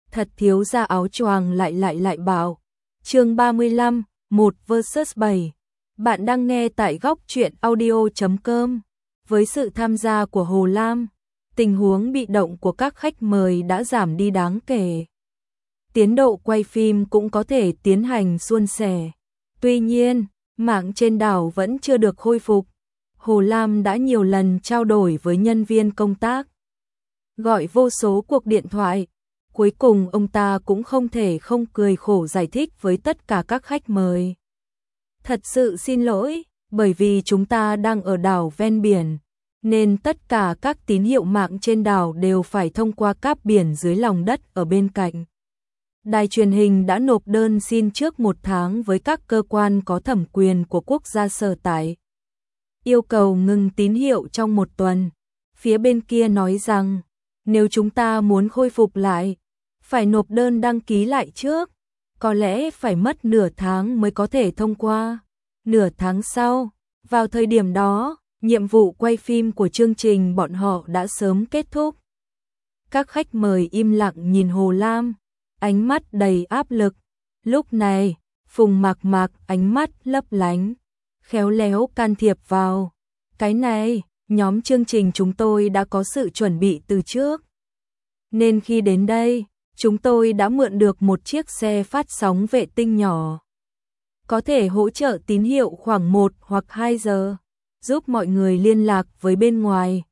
thật thiếu ra áo choàng lại bảo. Chương 35, 1 vs 7. Bạn đang nghe tại góc truyện audio.com. Với sự tham gia của Hồ Lam, tình huống bị động của các khách mời đã giảm đi đáng kể. Tiến độ quay phim cũng có thể tiến hành suôn sẻ. Tuy nhiên, mạng trên đảo vẫn chưa được khôi phục. Hồ Lam đã nhiều lần trao đổi với nhân viên công tác, gọi vô số cuộc điện thoại. Cuối cùng ông ta cũng không thể không cười khổ giải thích với tất cả các khách mời. Thật sự xin lỗi, bởi vì chúng ta đang ở đảo ven biển, nên tất cả các tín hiệu mạng trên đảo đều phải thông qua cáp biển dưới lòng đất ở bên cạnh. Đài truyền hình đã nộp đơn xin trước 1 tháng với các cơ quan có thẩm quyền của quốc gia sở tại, yêu cầu ngừng tín hiệu trong 1 tuần. Phía bên kia nói rằng, nếu chúng ta muốn khôi phục lại, phải nộp đơn đăng ký lại trước, có lẽ phải mất nửa tháng mới có thể thông qua. Nửa tháng sau, vào thời điểm đó, nhiệm vụ quay phim của chương trình bọn họ đã sớm kết thúc. Các khách mời im lặng nhìn Hồ Lam, ánh mắt đầy áp lực. Lúc này, Phùng Mạc Mạc ánh mắt lấp lánh, khéo léo can thiệp vào. Cái này, nhóm chương trình chúng tôi đã có sự chuẩn bị từ trước, nên khi đến đây, chúng tôi đã mượn được một chiếc xe phát sóng vệ tinh nhỏ, có thể hỗ trợ tín hiệu khoảng 1 hoặc 2 giờ, giúp mọi người liên lạc với bên ngoài.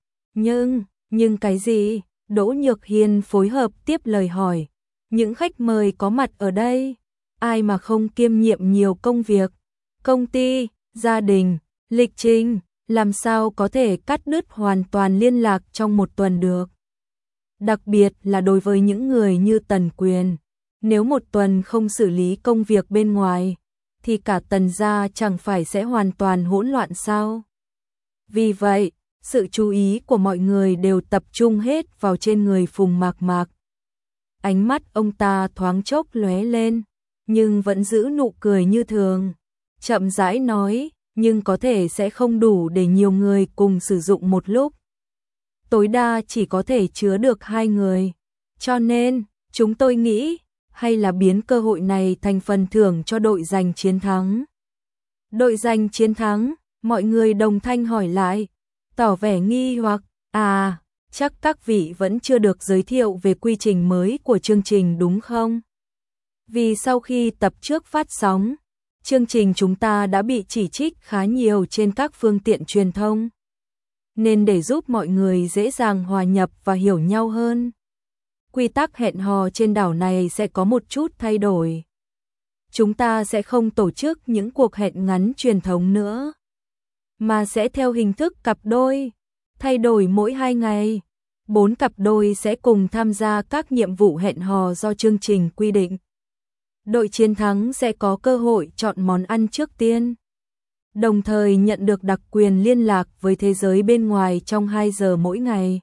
Nhưng cái gì? Đỗ Nhược Hiên phối hợp tiếp lời hỏi. Những khách mời có mặt ở đây, ai mà không kiêm nhiệm nhiều công việc, công ty, gia đình, lịch trình, làm sao có thể cắt đứt hoàn toàn liên lạc trong 1 tuần được. Đặc biệt là đối với những người như Tần Quyền, nếu 1 tuần không xử lý công việc bên ngoài, thì cả Tần gia chẳng phải sẽ hoàn toàn hỗn loạn sao? Vì vậy, sự chú ý của mọi người đều tập trung hết vào trên người Phùng Mạc Mạc. Ánh mắt ông ta thoáng chốc lóe lên, nhưng vẫn giữ nụ cười như thường. Chậm rãi nói, nhưng có thể sẽ không đủ để nhiều người cùng sử dụng một lúc. Tối đa chỉ có thể chứa được 2 người. Cho nên, chúng tôi nghĩ, hay là biến cơ hội này thành phần thưởng cho đội giành chiến thắng. Đội giành chiến thắng, mọi người đồng thanh hỏi lại, tỏ vẻ nghi hoặc, chắc các vị vẫn chưa được giới thiệu về quy trình mới của chương trình đúng không? Vì sau khi tập trước phát sóng, chương trình chúng ta đã bị chỉ trích khá nhiều trên các phương tiện truyền thông. Nên để giúp mọi người dễ dàng hòa nhập và hiểu nhau hơn, quy tắc hẹn hò trên đảo này sẽ có một chút thay đổi. Chúng ta sẽ không tổ chức những cuộc hẹn ngắn truyền thống nữa, mà sẽ theo hình thức cặp đôi, thay đổi mỗi 2 ngày. 4 cặp đôi sẽ cùng tham gia các nhiệm vụ hẹn hò do chương trình quy định. Đội chiến thắng sẽ có cơ hội chọn món ăn trước tiên, đồng thời nhận được đặc quyền liên lạc với thế giới bên ngoài trong 2 giờ mỗi ngày.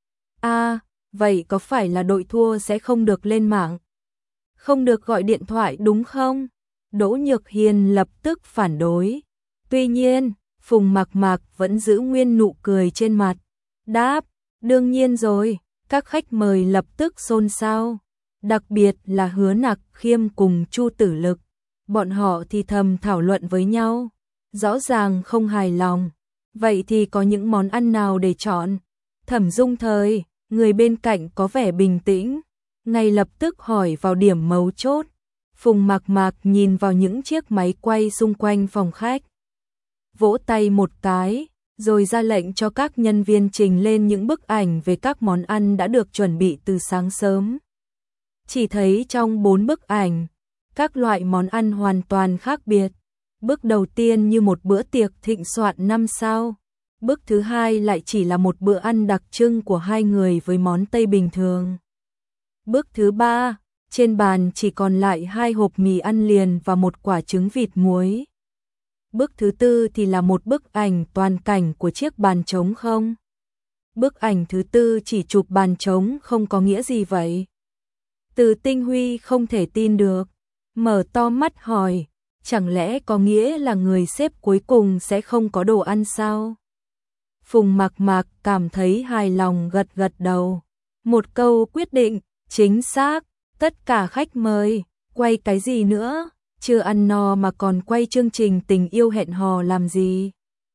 Vậy có phải là đội thua sẽ không được lên mạng, không được gọi điện thoại đúng không? Đỗ Nhược Hiên lập tức phản đối. Tuy nhiên, Phùng Mạc Mạc vẫn giữ nguyên nụ cười trên mặt, đáp, đương nhiên rồi. Các khách mời lập tức xôn xao, đặc biệt là Hứa Nặc Khiêm cùng Chu Tử Lực. Bọn họ thì thầm thảo luận với nhau, rõ ràng không hài lòng. Vậy thì có những món ăn nào để chọn? Thẩm Dung Thời, người bên cạnh có vẻ bình tĩnh, ngay lập tức hỏi vào điểm mấu chốt. Phùng Mạc Mạc nhìn vào những chiếc máy quay xung quanh phòng khách, vỗ tay một cái, rồi ra lệnh cho các nhân viên trình lên những bức ảnh về các món ăn đã được chuẩn bị từ sáng sớm. Chỉ thấy trong 4 bức ảnh, các loại món ăn hoàn toàn khác biệt. Bức đầu tiên như một bữa tiệc thịnh soạn 5 sao. Bức thứ hai lại chỉ là một bữa ăn đặc trưng của 2 người với món Tây bình thường. Bức thứ 3, trên bàn chỉ còn lại 2 hộp mì ăn liền và một quả trứng vịt muối. Bức thứ 4 thì là một bức ảnh toàn cảnh của chiếc bàn trống không. Bức ảnh thứ 4 chỉ chụp bàn trống không có nghĩa gì vậy? Từ Tinh Huy không thể tin được, mở to mắt hỏi, chẳng lẽ có nghĩa là người xếp cuối cùng sẽ không có đồ ăn sao? Phùng Mạc Mạc cảm thấy hài lòng gật gật đầu. Một câu quyết định, chính xác, Tất cả khách mời, quay cái gì nữa, chưa ăn no mà còn quay chương trình tình yêu hẹn hò làm gì?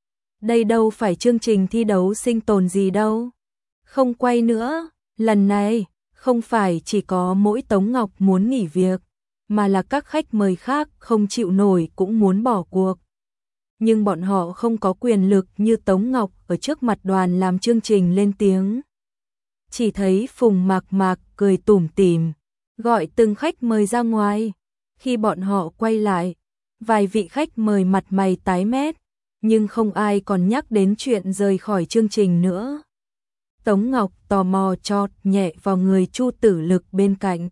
Đây đâu phải chương trình thi đấu sinh tồn gì đâu. Không quay nữa, lần này, không phải chỉ có mỗi Tống Ngọc muốn nghỉ việc, mà là các khách mời khác không chịu nổi cũng muốn bỏ cuộc. Nhưng bọn họ không có quyền lực như Tống Ngọc ở trước mặt đoàn làm chương trình lên tiếng. Chỉ thấy Phùng Mạc Mạc cười tủm tỉm, gọi từng khách mời ra ngoài. Khi bọn họ quay lại, vài vị khách mời mặt mày tái mét, nhưng không ai còn nhắc đến chuyện rời khỏi chương trình nữa. Tống Ngọc tò mò chọt nhẹ vào người Chu Tử Lực bên cạnh.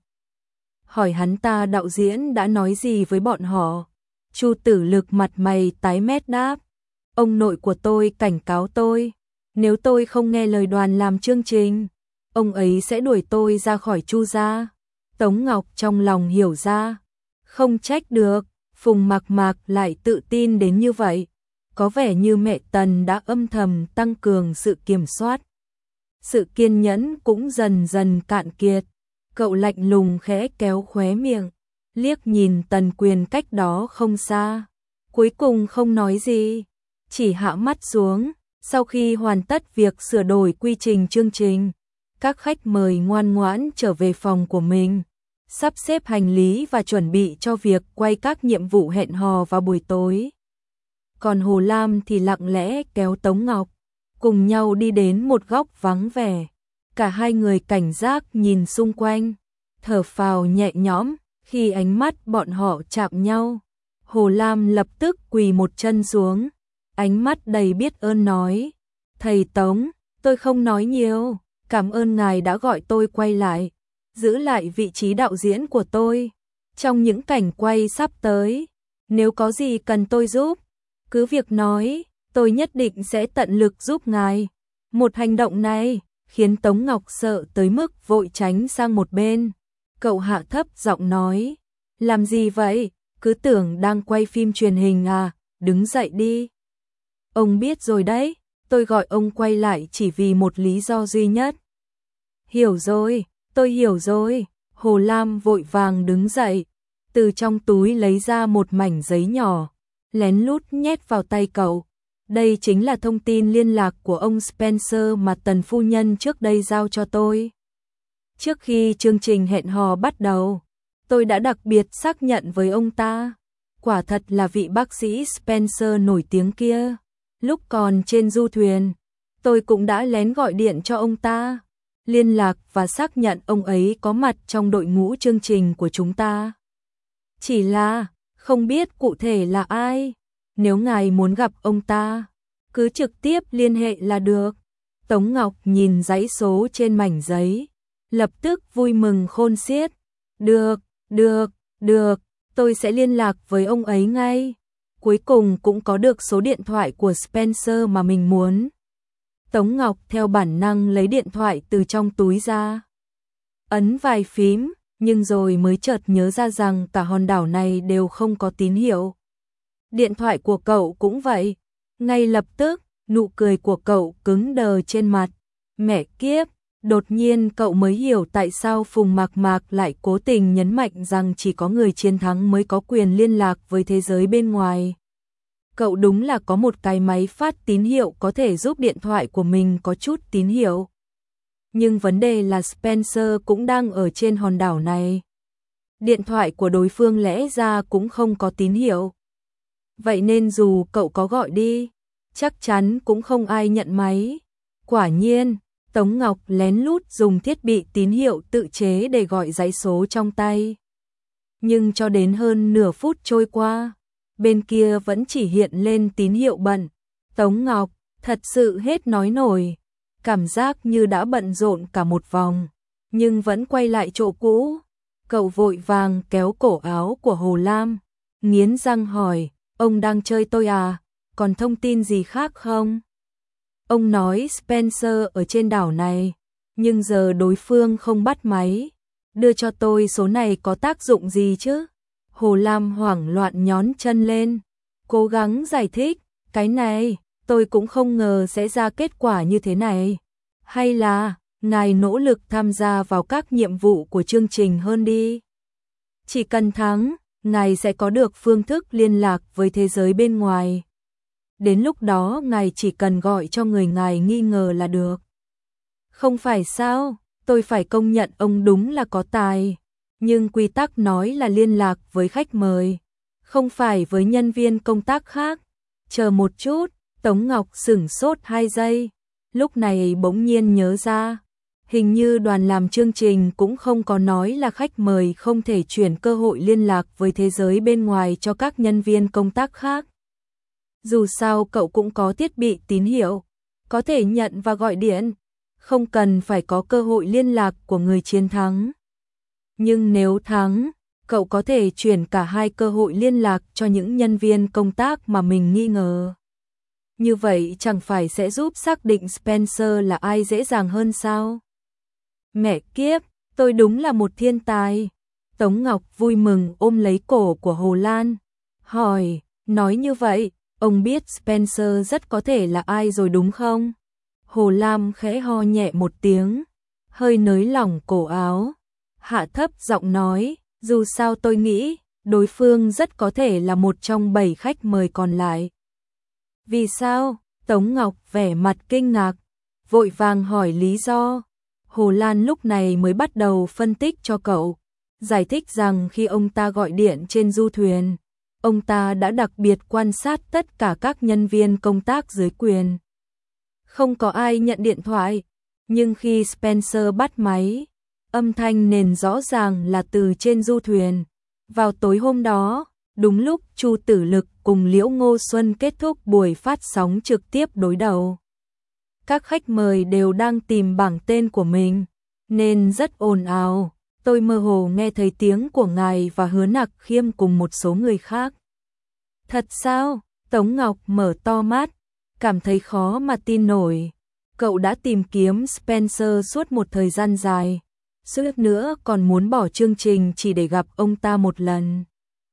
Hỏi hắn ta đạo diễn đã nói gì với bọn họ. Chu Tử Lực mặt mày tái mét đáp. Ông nội của tôi cảnh cáo tôi, nếu tôi không nghe lời đoàn làm chương trình, ông ấy sẽ đuổi tôi ra khỏi Chu gia. Tống Ngọc trong lòng hiểu ra, không trách được, Phùng Mạc Mạc lại tự tin đến như vậy. Có vẻ như mẹ Tần đã âm thầm tăng cường sự kiểm soát. Sự kiên nhẫn cũng dần dần cạn kiệt. Cậu lạnh lùng khẽ kéo khóe miệng, liếc nhìn Tần Quyền cách đó không xa. Cuối cùng không nói gì, chỉ hạ mắt xuống. Sau khi hoàn tất việc sửa đổi quy trình chương trình, các khách mời ngoan ngoãn trở về phòng của mình, sắp xếp hành lý và chuẩn bị cho việc quay các nhiệm vụ hẹn hò vào buổi tối. Còn Hồ Lam thì lặng lẽ kéo Tống Ngọc, cùng nhau đi đến một góc vắng vẻ. Cả hai người cảnh giác nhìn xung quanh, thở phào nhẹ nhõm khi ánh mắt bọn họ chạm nhau. Hồ Lam lập tức quỳ một chân xuống, ánh mắt đầy biết ơn nói: Thầy Tống, tôi không nói nhiều, cảm ơn ngài đã gọi tôi quay lại, giữ lại vị trí đạo diễn của tôi. Trong những cảnh quay sắp tới, nếu có gì cần tôi giúp, cứ việc nói, tôi nhất định sẽ tận lực giúp ngài. Một hành động này khiến Tống Ngọc sợ tới mức vội tránh sang một bên. Cậu hạ thấp giọng nói: làm gì vậy, cứ tưởng đang quay phim truyền hình à, đứng dậy đi. Ông biết rồi đấy, tôi gọi ông quay lại chỉ vì một lý do duy nhất. Hiểu rồi, tôi hiểu rồi. Hồ Lam vội vàng đứng dậy, từ trong túi lấy ra một mảnh giấy nhỏ, lén lút nhét vào tay cậu. Đây chính là thông tin liên lạc của ông Spencer mà Tần phu nhân trước đây giao cho tôi. Trước khi chương trình hẹn hò bắt đầu, tôi đã đặc biệt xác nhận với ông ta. Quả thật là vị bác sĩ Spencer nổi tiếng kia. Lúc còn trên du thuyền, tôi cũng đã lén gọi điện cho ông ta, liên lạc và xác nhận ông ấy có mặt trong đội ngũ chương trình của chúng ta. Chỉ là không biết cụ thể là ai. Nếu ngài muốn gặp ông ta, cứ trực tiếp liên hệ là được. Tống Ngọc nhìn dãy số trên mảnh giấy, lập tức vui mừng khôn xiết. Được, tôi sẽ liên lạc với ông ấy ngay. Cuối cùng cũng có được số điện thoại của Spencer mà mình muốn. Tống Ngọc theo bản năng lấy điện thoại từ trong túi ra, ấn vài phím, nhưng rồi mới chợt nhớ ra rằng cả hòn đảo này đều không có tín hiệu. Điện thoại của cậu cũng vậy. Ngay lập tức, nụ cười của cậu cứng đờ trên mặt. Mẹ kiếp, đột nhiên cậu mới hiểu tại sao Phùng Mạc Mạc lại cố tình nhấn mạnh rằng chỉ có người chiến thắng mới có quyền liên lạc với thế giới bên ngoài. Cậu đúng là có một cái máy phát tín hiệu có thể giúp điện thoại của mình có chút tín hiệu. Nhưng vấn đề là Spencer cũng đang ở trên hòn đảo này. Điện thoại của đối phương lẽ ra cũng không có tín hiệu. Vậy nên dù cậu có gọi đi, chắc chắn cũng không ai nhận máy. Quả nhiên, Tống Ngọc lén lút dùng thiết bị tín hiệu tự chế để gọi dãy số trong tay. Nhưng cho đến hơn nửa phút trôi qua, bên kia vẫn chỉ hiện lên tín hiệu bận. Tống Ngọc thật sự hết nói nổi, cảm giác như đã bận rộn cả một vòng, nhưng vẫn quay lại chỗ cũ. Cậu vội vàng kéo cổ áo của Hồ Lam, nghiến răng hỏi: ông đang chơi tôi à, còn thông tin gì khác không? Ông nói Spencer ở trên đảo này, nhưng giờ đối phương không bắt máy. Đưa cho tôi số này có tác dụng gì chứ? Hồ Lam hoảng loạn nhón chân lên, cố gắng giải thích. Cái này, tôi cũng không ngờ sẽ ra kết quả như thế này. Hay là, ngài nỗ lực tham gia vào các nhiệm vụ của chương trình hơn đi. Chỉ cần thắng, ngài sẽ có được phương thức liên lạc với thế giới bên ngoài. Đến lúc đó ngài chỉ cần gọi cho người ngài nghi ngờ là được. Không phải sao, tôi phải công nhận ông đúng là có tài. Nhưng quy tắc nói là liên lạc với khách mời, không phải với nhân viên công tác khác. Chờ một chút, Tống Ngọc sửng sốt 2 giây. Lúc này bỗng nhiên nhớ ra. Hình như đoàn làm chương trình cũng không có nói là khách mời không thể chuyển cơ hội liên lạc với thế giới bên ngoài cho các nhân viên công tác khác. Dù sao cậu cũng có thiết bị tín hiệu, có thể nhận và gọi điện, không cần phải có cơ hội liên lạc của người chiến thắng. Nhưng nếu thắng, cậu có thể chuyển cả 2 cơ hội liên lạc cho những nhân viên công tác mà mình nghi ngờ. Như vậy chẳng phải sẽ giúp xác định Spencer là ai dễ dàng hơn sao? Mẹ kiếp, tôi đúng là một thiên tài. Tống Ngọc vui mừng ôm lấy cổ của Hồ Lan, hỏi, nói như vậy, ông biết Spencer rất có thể là ai rồi đúng không? Hồ Lam khẽ ho nhẹ một tiếng, hơi nới lỏng cổ áo, hạ thấp giọng nói, dù sao tôi nghĩ, đối phương rất có thể là một trong 7 khách mời còn lại. Vì sao? Tống Ngọc vẻ mặt kinh ngạc, vội vàng hỏi lý do. Hồ Lan lúc này mới bắt đầu phân tích cho cậu, giải thích rằng khi ông ta gọi điện trên du thuyền, ông ta đã đặc biệt quan sát tất cả các nhân viên công tác dưới quyền. Không có ai nhận điện thoại, nhưng khi Spencer bắt máy, âm thanh nền rõ ràng là từ trên du thuyền. Vào tối hôm đó, đúng lúc Chu Tử Lực cùng Liễu Ngô Xuân kết thúc buổi phát sóng trực tiếp đối đầu. Các khách mời đều đang tìm bảng tên của mình, nên rất ồn ào. Tôi mơ hồ nghe thấy tiếng của ngài và Hứa Nặc Khiêm cùng một số người khác. Thật sao? Tống Ngọc mở to mắt, cảm thấy khó mà tin nổi. Cậu đã tìm kiếm Spencer suốt một thời gian dài, suýt nữa còn muốn bỏ chương trình chỉ để gặp ông ta một lần.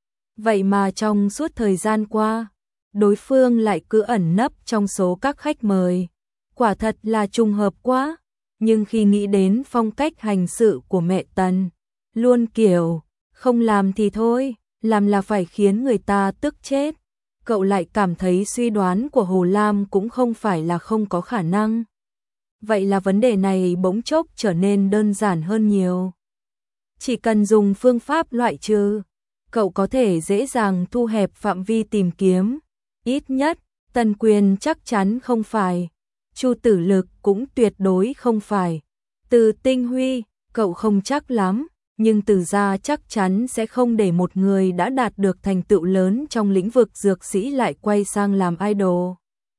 Vậy mà trong suốt thời gian qua, đối phương lại cứ ẩn nấp trong số các khách mời. Quả thật là trùng hợp quá, nhưng khi nghĩ đến phong cách hành sự của mẹ Tần, luôn kiểu, không làm thì thôi, làm là phải khiến người ta tức chết. Cậu lại cảm thấy suy đoán của Hồ Lam cũng không phải là không có khả năng. Vậy là vấn đề này bỗng chốc trở nên đơn giản hơn nhiều. Chỉ cần dùng phương pháp loại trừ, cậu có thể dễ dàng thu hẹp phạm vi tìm kiếm. Ít nhất, Tần Quyền chắc chắn không phải. Chu Tử Lực cũng tuyệt đối không phải. Từ Tinh Huy, cậu không chắc lắm, nhưng Từ Gia chắc chắn sẽ không để một người đã đạt được thành tựu lớn trong lĩnh vực dược sĩ lại quay sang làm idol.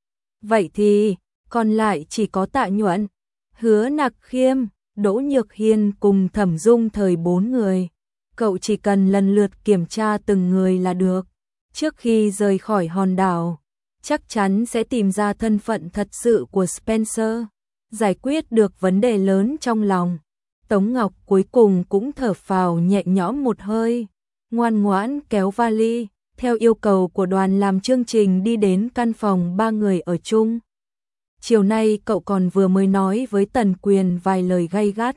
Vậy thì, còn lại chỉ có Tạ Nhuận, Hứa Nặc Khiêm, Đỗ Nhược Hiên cùng Thẩm Dung thời 4 người. Cậu chỉ cần lần lượt kiểm tra từng người là được. Trước khi rời khỏi hòn đảo, chắc chắn sẽ tìm ra thân phận thật sự của Spencer, giải quyết được vấn đề lớn trong lòng. Tống Ngọc cuối cùng cũng thở phào nhẹ nhõm một hơi, ngoan ngoãn kéo vali, theo yêu cầu của đoàn làm chương trình đi đến căn phòng 3 người ở chung. Chiều nay cậu còn vừa mới nói với Tần Quyền vài lời gay gắt.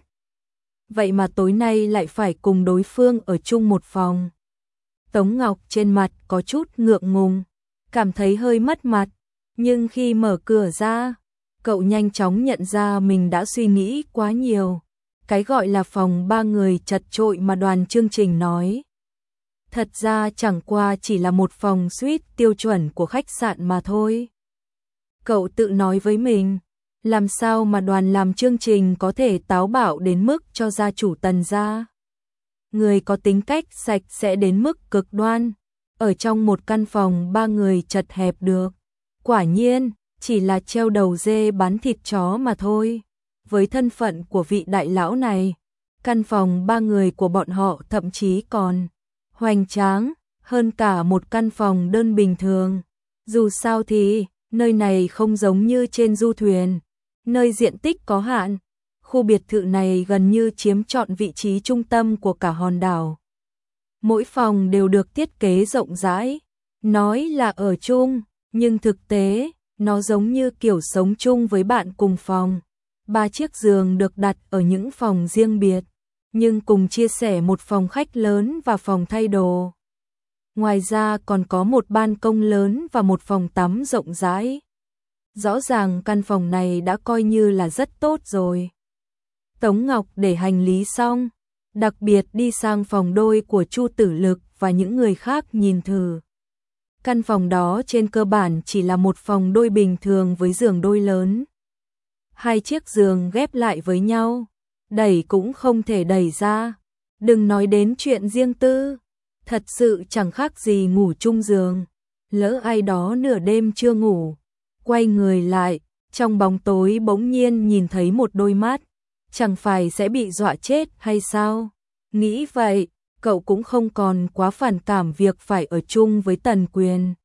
Vậy mà tối nay lại phải cùng đối phương ở chung một phòng. Tống Ngọc trên mặt có chút ngượng ngùng, cảm thấy hơi mất mặt, nhưng khi mở cửa ra, cậu nhanh chóng nhận ra mình đã suy nghĩ quá nhiều. Cái gọi là phòng 3 người chật chội mà đoàn chương trình nói, thật ra chẳng qua chỉ là một phòng suite tiêu chuẩn của khách sạn mà thôi. Cậu tự nói với mình, làm sao mà đoàn làm chương trình có thể táo bạo đến mức cho gia chủ Tần gia. Người có tính cách sạch sẽ đến mức cực đoan, ở trong một căn phòng 3 người chật hẹp được. Quả nhiên, chỉ là treo đầu dê bán thịt chó mà thôi. Với thân phận của vị đại lão này, căn phòng 3 người của bọn họ thậm chí còn hoành tráng hơn cả một căn phòng đơn bình thường. Dù sao thì, nơi này không giống như trên du thuyền, nơi diện tích có hạn. Khu biệt thự này gần như chiếm trọn vị trí trung tâm của cả hòn đảo. Mỗi phòng đều được thiết kế rộng rãi, nói là ở chung, nhưng thực tế, nó giống như kiểu sống chung với bạn cùng phòng. 3 chiếc giường được đặt ở những phòng riêng biệt, nhưng cùng chia sẻ một phòng khách lớn và phòng thay đồ. Ngoài ra còn có một ban công lớn và một phòng tắm rộng rãi. Rõ ràng căn phòng này đã coi như là rất tốt rồi. Tống Ngọc để hành lý xong, đặc biệt đi sang phòng đôi của Chu Tử Lực và những người khác nhìn thử. Căn phòng đó trên cơ bản chỉ là một phòng đôi bình thường với giường đôi lớn. 2 chiếc giường ghép lại với nhau, đẩy cũng không thể đẩy ra. Đừng nói đến chuyện riêng tư, thật sự chẳng khác gì ngủ chung giường. Lỡ ai đó nửa đêm chưa ngủ, quay người lại, trong bóng tối bỗng nhiên nhìn thấy một đôi mắt, chẳng phải sẽ bị dọa chết hay sao? Nghĩ vậy, cậu cũng không còn quá phản cảm việc phải ở chung với Tần Quyền.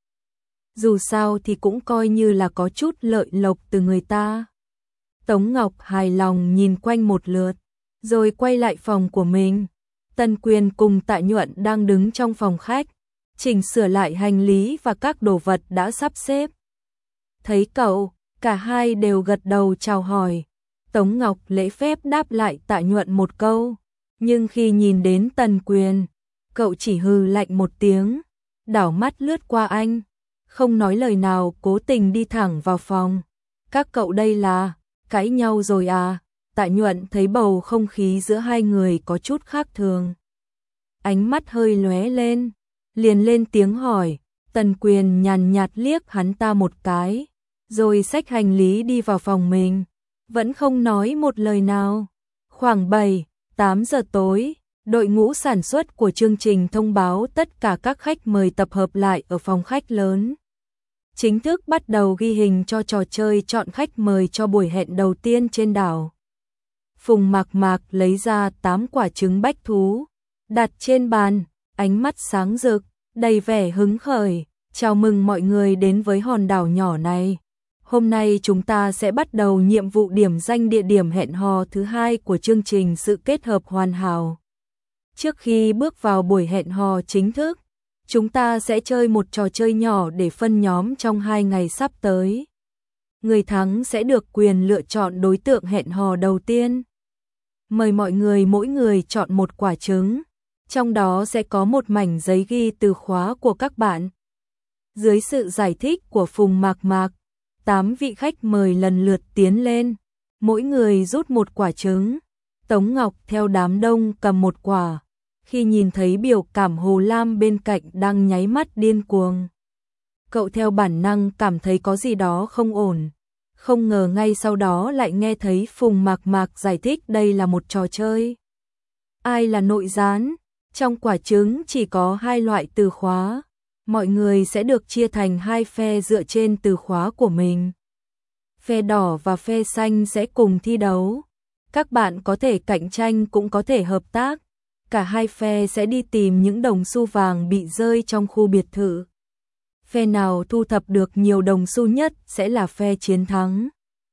Dù sao thì cũng coi như là có chút lợi lộc từ người ta. Tống Ngọc hài lòng nhìn quanh một lượt, rồi quay lại phòng của mình. Tần Quyền cùng Tạ Nhuận đang đứng trong phòng khách, chỉnh sửa lại hành lý và các đồ vật đã sắp xếp. Thấy cậu, cả hai đều gật đầu chào hỏi. Tống Ngọc lễ phép đáp lại Tạ Nhuận một câu, nhưng khi nhìn đến Tần Quyền, cậu chỉ hừ lạnh một tiếng, đảo mắt lướt qua anh, không nói lời nào, cố tình đi thẳng vào phòng. Các cậu đây là cãi nhau rồi à? Tạ Nhuận thấy bầu không khí giữa hai người có chút khác thường, ánh mắt hơi lóe lên, liền lên tiếng hỏi. Tần Quyền nhàn nhạt liếc hắn ta một cái, rồi xách hành lý đi vào phòng mình, vẫn không nói một lời nào. Khoảng 7-8 giờ tối, đội ngũ sản xuất của chương trình thông báo tất cả các khách mời tập hợp lại ở phòng khách lớn. Chính thức bắt đầu ghi hình cho trò chơi chọn khách mời cho buổi hẹn đầu tiên trên đảo. Phùng Mạc Mạc lấy ra 8 quả trứng bách thú, đặt trên bàn, ánh mắt sáng rực, đầy vẻ hứng khởi. Chào mừng mọi người đến với hòn đảo nhỏ này. Hôm nay chúng ta sẽ bắt đầu nhiệm vụ điểm danh địa điểm hẹn hò thứ 2 của chương trình Sự Kết Hợp Hoàn Hảo. Trước khi bước vào buổi hẹn hò chính thức, chúng ta sẽ chơi một trò chơi nhỏ để phân nhóm trong 2 ngày sắp tới. Người thắng sẽ được quyền lựa chọn đối tượng hẹn hò đầu tiên. Mời mọi người mỗi người chọn một quả trứng, trong đó sẽ có một mảnh giấy ghi từ khóa của các bạn. Dưới sự giải thích của Phùng Mạc Mạc, 8 vị khách mời lần lượt tiến lên, mỗi người rút một quả trứng. Tống Ngọc theo đám đông cầm một quả, khi nhìn thấy biểu cảm Hồ Lam bên cạnh đang nháy mắt điên cuồng. Cậu theo bản năng cảm thấy có gì đó không ổn, không ngờ ngay sau đó lại nghe thấy Phùng Mạc Mạc giải thích đây là một trò chơi. Ai là nội gián? Trong quả trứng chỉ có 2 loại từ khóa. Mọi người sẽ được chia thành 2 phe dựa trên từ khóa của mình. Phe đỏ và phe xanh sẽ cùng thi đấu. Các bạn có thể cạnh tranh cũng có thể hợp tác. Cả 2 phe sẽ đi tìm những đồng xu vàng bị rơi trong khu biệt thự. Phe nào thu thập được nhiều đồng xu nhất sẽ là phe chiến thắng.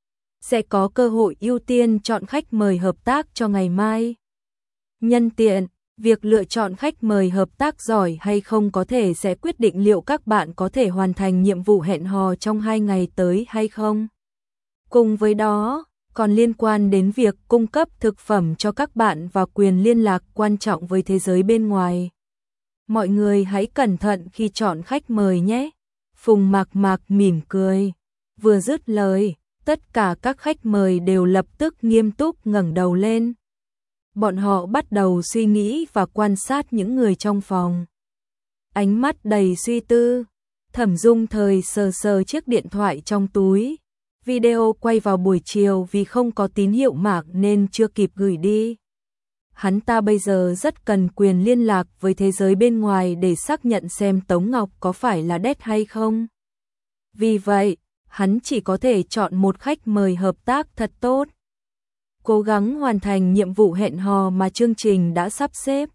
Sẽ có cơ hội ưu tiên chọn khách mời hợp tác cho ngày mai. Nhân tiện, việc lựa chọn khách mời hợp tác giỏi hay không có thể sẽ quyết định liệu các bạn có thể hoàn thành nhiệm vụ hẹn hò trong 2 ngày tới hay không. Cùng với đó, còn liên quan đến việc cung cấp thực phẩm cho các bạn và quyền liên lạc quan trọng với thế giới bên ngoài. Mọi người hãy cẩn thận khi chọn khách mời nhé. Phùng Mạc Mạc mỉm cười. Vừa dứt lời, tất cả các khách mời đều lập tức nghiêm túc ngẩng đầu lên. Bọn họ bắt đầu suy nghĩ và quan sát những người trong phòng. Ánh mắt đầy suy tư, Thẩm Dung thời sờ sờ chiếc điện thoại trong túi. Video quay vào buổi chiều vì không có tín hiệu mạng nên chưa kịp gửi đi. Hắn ta bây giờ rất cần quyền liên lạc với thế giới bên ngoài để xác nhận xem Tống Ngọc có phải là đét hay không. Vì vậy, hắn chỉ có thể chọn một khách mời hợp tác thật tốt. Cố gắng hoàn thành nhiệm vụ hẹn hò mà chương trình đã sắp xếp.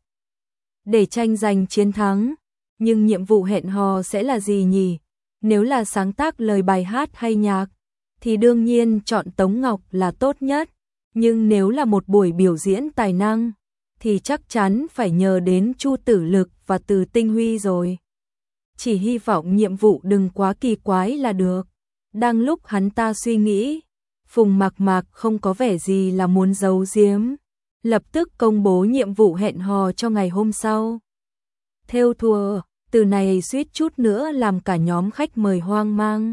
Để tranh giành chiến thắng, nhưng nhiệm vụ hẹn hò sẽ là gì nhỉ? Nếu là sáng tác lời bài hát hay nhạc, thì đương nhiên chọn Tống Ngọc là tốt nhất. Nhưng nếu là một buổi biểu diễn tài năng, thì chắc chắn phải nhờ đến Chu Tử Lực và Từ Tinh Huy rồi. Chỉ hy vọng nhiệm vụ đừng quá kỳ quái là được. Đang lúc hắn ta suy nghĩ, Phùng Mạc Mạc không có vẻ gì là muốn giấu giếm, lập tức công bố nhiệm vụ hẹn hò cho ngày hôm sau. Thêu thùa, từ này suýt chút nữa làm cả nhóm khách mời hoang mang.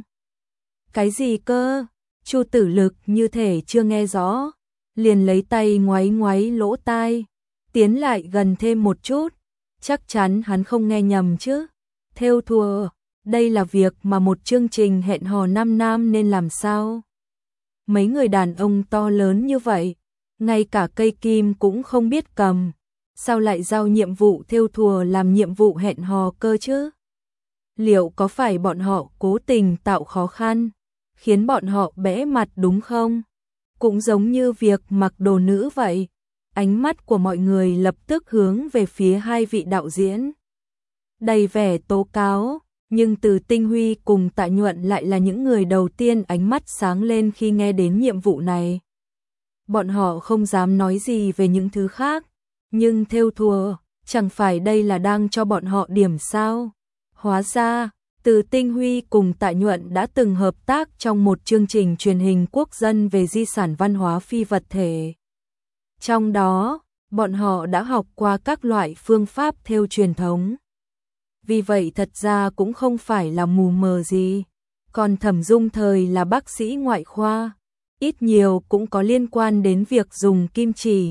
Cái gì cơ? Chu Tử Lực như thể chưa nghe rõ, liền lấy tay ngoáy ngoáy lỗ tai, tiến lại gần thêm một chút, chắc chắn hắn không nghe nhầm chứ. Thêu thùa, đây là việc mà một chương trình hẹn hò 5 năm nên làm sao? Mấy người đàn ông to lớn như vậy, ngay cả cây kim cũng không biết cầm, sao lại giao nhiệm vụ thêu thùa làm nhiệm vụ hẹn hò cơ chứ? Liệu có phải bọn họ cố tình tạo khó khăn, khiến bọn họ bẽ mặt đúng không? Cũng giống như việc mặc đồ nữ vậy, ánh mắt của mọi người lập tức hướng về phía hai vị đạo diễn. Đầy vẻ tố cáo, nhưng Từ Tinh Huy cùng Tạ Nhuận lại là những người đầu tiên ánh mắt sáng lên khi nghe đến nhiệm vụ này. Bọn họ không dám nói gì về những thứ khác, nhưng thêu thùa, chẳng phải đây là đang cho bọn họ điểm sao? Hóa ra, Từ Tinh Huy cùng Tạ Nhuận đã từng hợp tác trong một chương trình truyền hình quốc dân về di sản văn hóa phi vật thể. Trong đó, bọn họ đã học qua các loại phương pháp thêu truyền thống. Vì vậy thật ra cũng không phải là mù mờ gì. Còn Thẩm Dung Thời là bác sĩ ngoại khoa, ít nhiều cũng có liên quan đến việc dùng kim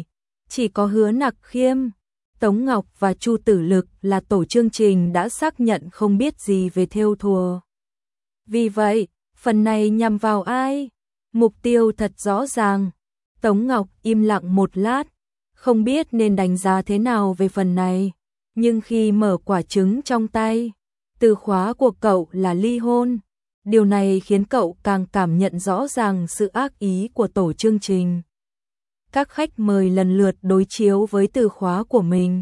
chỉ có Hứa Nặc Khiêm, Tống Ngọc và Chu Tử Lực là tổ chương trình đã xác nhận không biết gì về thêu thùa. Vì vậy, phần này nhằm vào ai? Mục tiêu thật rõ ràng. Tống Ngọc im lặng một lát, không biết nên đánh giá thế nào về phần này. Nhưng khi mở quả trứng trong tay, từ khóa của cậu là ly hôn. Điều này khiến cậu càng cảm nhận rõ ràng sự ác ý của tổ chương trình. Các khách mời lần lượt đối chiếu với từ khóa của mình.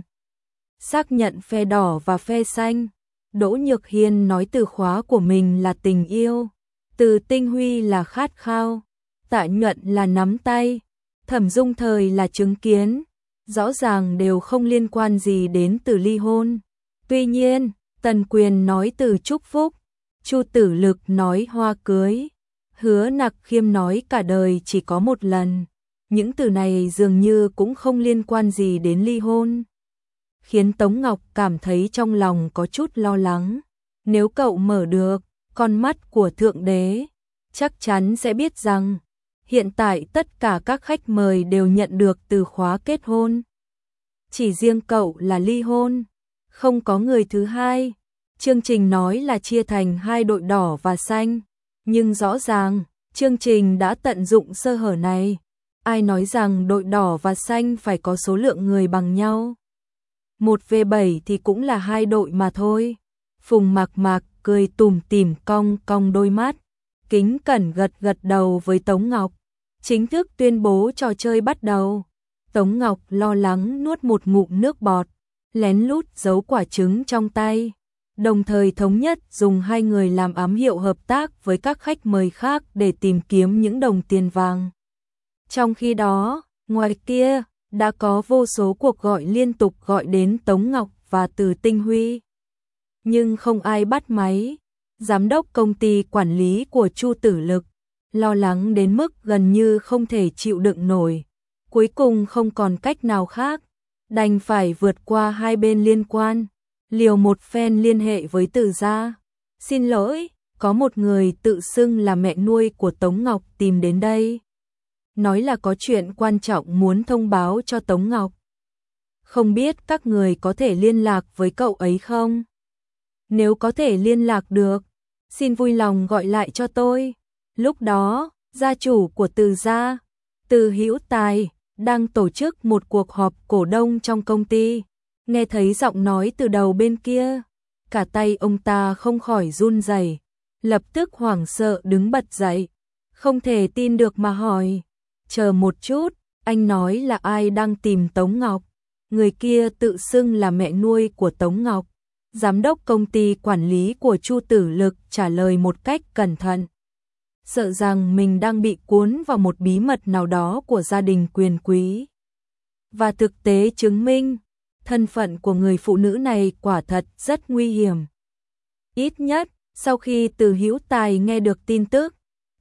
Xác nhận phe đỏ và phe xanh. Đỗ Nhược Hiên nói từ khóa của mình là tình yêu. Từ Tinh Huy là khát khao. Tạ Nhuận là nắm tay. Thẩm Dung Thời là chứng kiến. Rõ ràng đều không liên quan gì đến từ ly hôn. Tuy nhiên, Tần Quyền nói từ chúc phúc. Chu Tử Lực nói hoa cưới. Hứa Nặc Khiêm nói cả đời chỉ có một lần. Những từ này dường như cũng không liên quan gì đến ly hôn. Khiến Tống Ngọc cảm thấy trong lòng có chút lo lắng. Nếu cậu mở được con mắt của Thượng Đế, chắc chắn sẽ biết rằng hiện tại tất cả các khách mời đều nhận được từ khóa kết hôn. Chỉ riêng cậu là ly hôn, không có người thứ hai. Chương trình nói là chia thành hai đội đỏ và xanh, nhưng rõ ràng, chương trình đã tận dụng sơ hở này. Ai nói rằng đội đỏ và xanh phải có số lượng người bằng nhau? 1v7 thì cũng là hai đội mà thôi. Phùng Mạc Mạc cười tủm tỉm cong cong đôi mắt, kính cẩn gật gật đầu với Tống Ngọc. Chính thức tuyên bố trò chơi bắt đầu. Tống Ngọc lo lắng nuốt một ngụm nước bọt, lén lút giấu quả trứng trong tay, đồng thời thống nhất dùng hai người làm ám hiệu hợp tác với các khách mời khác để tìm kiếm những đồng tiền vàng. Trong khi đó, ngoài kia, đã có vô số cuộc gọi liên tục gọi đến Tống Ngọc và Từ Tinh Huy. Nhưng không ai bắt máy. Giám đốc công ty quản lý của Chu Tử Lực lo lắng đến mức gần như không thể chịu đựng nổi. Cuối cùng không còn cách nào khác, đành phải vượt qua hai bên liên quan, liều một phen liên hệ với Từ gia. Xin lỗi, có một người tự xưng là mẹ nuôi của Tống Ngọc tìm đến đây. Nói là có chuyện quan trọng muốn thông báo cho Tống Ngọc. Không biết các người có thể liên lạc với cậu ấy không? Nếu có thể liên lạc được, xin vui lòng gọi lại cho tôi. Lúc đó, gia chủ của Từ gia, Từ Hữu Tài, đang tổ chức một cuộc họp cổ đông trong công ty. Nghe thấy giọng nói từ đầu bên kia, cả tay ông ta không khỏi run rẩy, lập tức hoảng sợ đứng bật dậy, không thể tin được mà hỏi. Chờ một chút, anh nói là ai đang tìm Tống Ngọc? Người kia tự xưng là mẹ nuôi của Tống Ngọc. Giám đốc công ty quản lý của Chu Tử Lực trả lời một cách cẩn thận. Sợ rằng mình đang bị cuốn vào một bí mật nào đó của gia đình quyền quý. Và thực tế chứng minh, thân phận của người phụ nữ này quả thật rất nguy hiểm. Ít nhất, sau khi Từ Hữu Tài nghe được tin tức,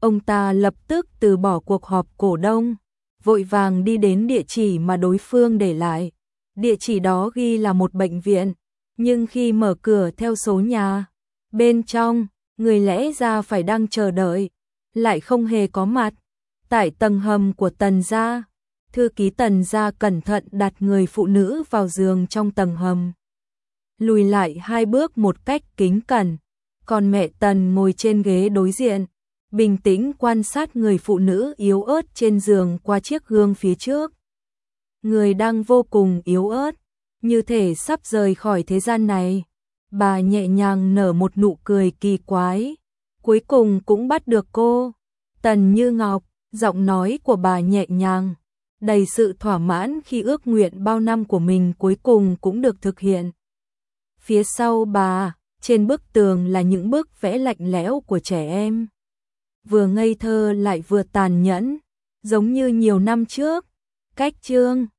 ông ta lập tức từ bỏ cuộc họp cổ đông, vội vàng đi đến địa chỉ mà đối phương để lại. Địa chỉ đó ghi là một bệnh viện, nhưng khi mở cửa theo số nhà, bên trong, người lẽ ra phải đang chờ đợi, lại không hề có mặt. Tại tầng hầm của Tần gia, thư ký Tần gia cẩn thận đặt người phụ nữ vào giường trong tầng hầm. Lùi lại 2 bước một cách kính cẩn, còn mẹ Tần ngồi trên ghế đối diện, bình tĩnh quan sát người phụ nữ yếu ớt trên giường qua chiếc gương phía trước. Người đang vô cùng yếu ớt, như thể sắp rời khỏi thế gian này. Bà nhẹ nhàng nở một nụ cười kỳ quái, cuối cùng cũng bắt được cô. Tần Như Ngọc, giọng nói của bà nhẹ nhàng, đầy sự thỏa mãn khi ước nguyện bao năm của mình cuối cùng cũng được thực hiện. Phía sau bà, trên bức tường là những bức vẽ lạnh lẽo của trẻ em. Vừa ngây thơ lại vừa tàn nhẫn, giống như nhiều năm trước. Cách chương